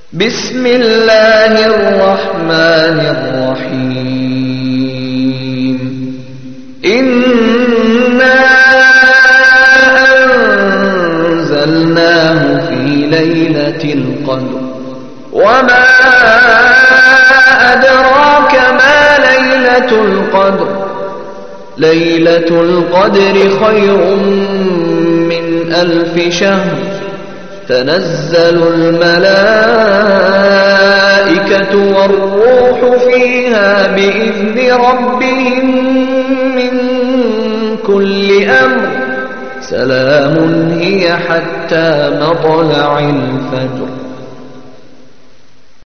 بسم الله الرحمن الرحيم إنا أنزلناه في ليلة القدر وما أدراك ما ليلة القدر ليلة القدر خير من 1000 شهر تنزل الملائكة والروح فيها بإذن ربهم من كل أمر سلام هي حتى مطلع الفجر.